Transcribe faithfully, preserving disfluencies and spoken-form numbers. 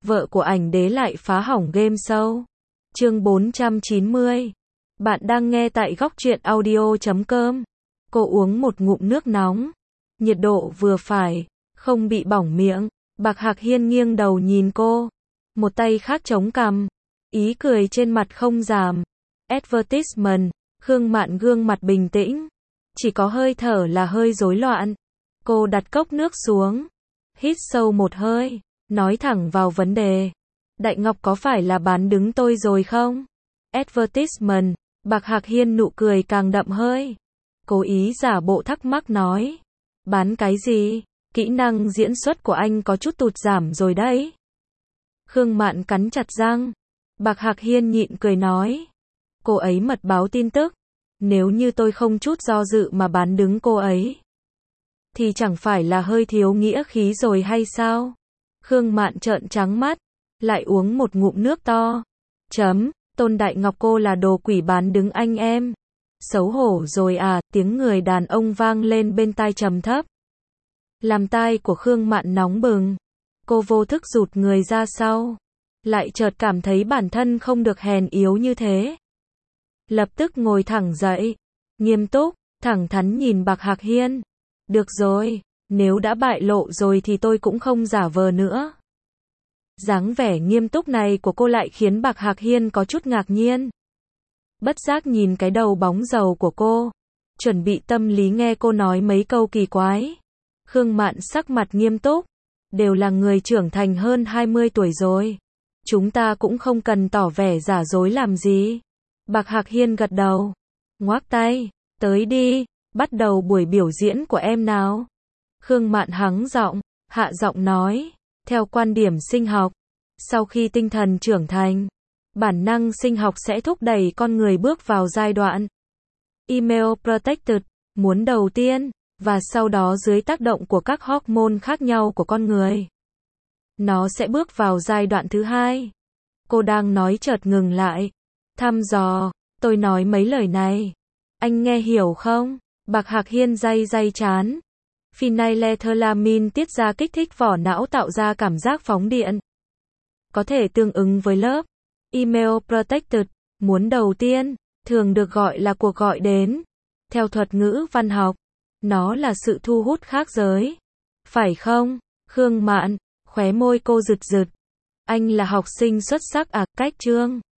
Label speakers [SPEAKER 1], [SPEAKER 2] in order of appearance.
[SPEAKER 1] vợ của ảnh đế lại phá hỏng game show. Chương bốn trăm chín mươi. Bạn đang nghe tại góc truyện audio chấm com. Cô uống một ngụm nước nóng. Nhiệt độ vừa phải, không bị bỏng miệng. Bạc Hạc Hiên nghiêng đầu nhìn cô. Một tay khác chống cằm. Ý cười trên mặt không giảm. Advertisement. Khương Mạn gương mặt bình tĩnh. Chỉ có hơi thở là hơi rối loạn. Cô đặt cốc nước xuống. Hít sâu một hơi. Nói thẳng vào vấn đề. Đại Ngọc có phải là bán đứng tôi rồi không? Advertisement. Bạc Hạc Hiên nụ cười càng đậm hơi. Cố ý giả bộ thắc mắc nói. Bán cái gì? Kỹ năng diễn xuất của anh có chút tụt giảm rồi đấy. Khương Mạn cắn chặt răng. Bạc Hạc Hiên nhịn cười nói. Cô ấy mật báo tin tức. Nếu như tôi không chút do dự mà bán đứng cô ấy, thì chẳng phải là hơi thiếu nghĩa khí rồi hay sao? Khương Mạn trợn trắng mắt, lại uống một ngụm nước to. Chấm, Tôn Đại Ngọc cô là đồ quỷ bán đứng anh em. Xấu hổ rồi à, tiếng người đàn ông vang lên bên tai trầm thấp. Làm tai của Khương Mạn nóng bừng. Cô vô thức rụt người ra sau. Lại chợt cảm thấy bản thân không được hèn yếu như thế. Lập tức ngồi thẳng dậy. Nghiêm túc, thẳng thắn nhìn Bạc Hạc Hiên. Được rồi, nếu đã bại lộ rồi thì tôi cũng không giả vờ nữa. Dáng vẻ nghiêm túc này của cô lại khiến Bạc Hạc Hiên có chút ngạc nhiên. Bất giác nhìn cái đầu bóng dầu của cô. Chuẩn bị tâm lý nghe cô nói mấy câu kỳ quái. Khương Mạn sắc mặt nghiêm túc. Đều là người trưởng thành hơn hai mươi tuổi rồi. Chúng ta cũng không cần tỏ vẻ giả dối làm gì. Bạc Hạc Hiên gật đầu. Ngoác tay. Tới đi. Bắt đầu buổi biểu diễn của em nào. Khương Mạn hắng giọng. Hạ giọng nói. Theo quan điểm sinh học. Sau khi tinh thần trưởng thành, bản năng sinh học sẽ thúc đẩy con người bước vào giai đoạn Email Protected, muốn đầu tiên, và sau đó dưới tác động của các hormone khác nhau của con người. Nó sẽ bước vào giai đoạn thứ hai. Cô đang nói chợt ngừng lại. Thăm dò, tôi nói mấy lời này. Anh nghe hiểu không? Bạc Hạc Hiên day day chán. Phenylethylamine tiết ra kích thích vỏ não tạo ra cảm giác phóng điện. Có thể tương ứng với lớp Email Protected, muốn đầu tiên, thường được gọi là cuộc gọi đến. Theo thuật ngữ văn học, nó là sự thu hút khác giới. Phải không? Khương Mạn, khóe môi cô rực rực. Anh là học sinh xuất sắc à, cách chương.